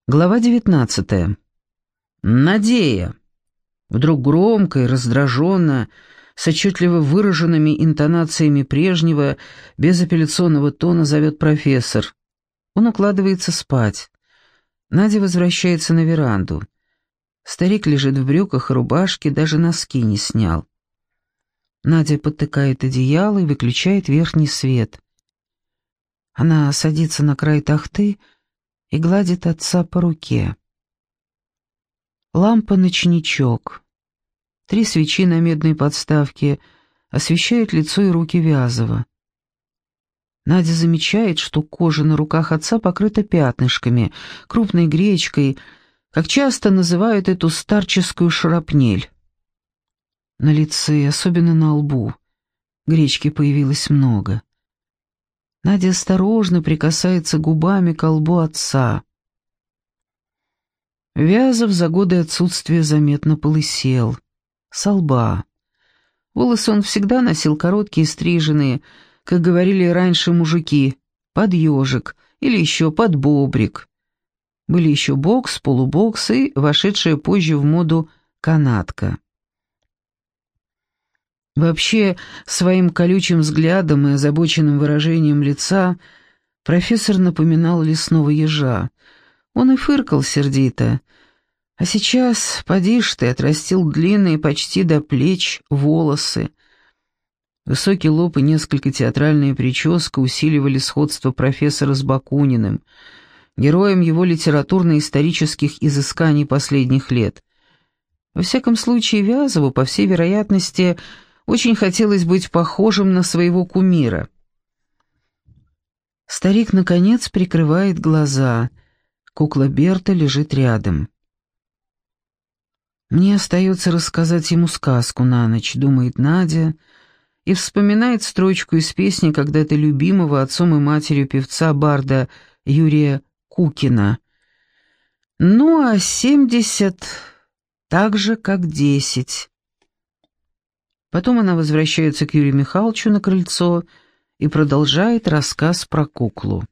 Глава 19. Надея. Вдруг громко и раздраженно, с отчетливо выраженными интонациями прежнего, безапелляционного тона зовет профессор. Он укладывается спать. Надя возвращается на веранду. Старик лежит в брюках и рубашке, даже носки не снял. Надя подтыкает одеяло и выключает верхний свет. Она садится на край тахты и гладит отца по руке. Лампа-ночничок. 3 свечи на медной подставке освещают лицо и руки Вязова. Надя замечает, что кожа на руках отца покрыта пятнышками, крупной гречкой, как часто называют эту старческую шрапнель. На лице, особенно на лбу, гречки появилось много. Надя осторожно прикасается губами к лбу отца. Вязов за годы отсутствия заметно полысел. Со лба. Волосы он всегда носил короткие, стриженные, как говорили раньше мужики, под ежик или еще под бобрик. Были еще бокс, полубокс и вошедшая позже в моду канатка. Вообще, своим колючим взглядом и озабоченным выражением лица профессор напоминал лесного ежа. Он и фыркал сердито. А сейчас, поди ж ты, отрастил длинные почти до плеч волосы. Высокий лоб и несколько театральная прическа усиливали сходство профессора с Бакуниным, героем его литературно-исторических изысканий последних лет. Во всяком случае, Вязову, по всей вероятности, очень хотелось быть похожим на своего кумира. Старик, наконец, прикрывает глаза. Кукла Берта лежит рядом. «Мне остается рассказать ему сказку на ночь», — думает Надя, и вспоминает строчку из песни когда-то любимого отцом и матерью певца-барда Юрия Кукина. «Ну, а 70 так же, как 10». Потом она возвращается к Юрию Михайловичу на крыльцо и продолжает рассказ про куклу.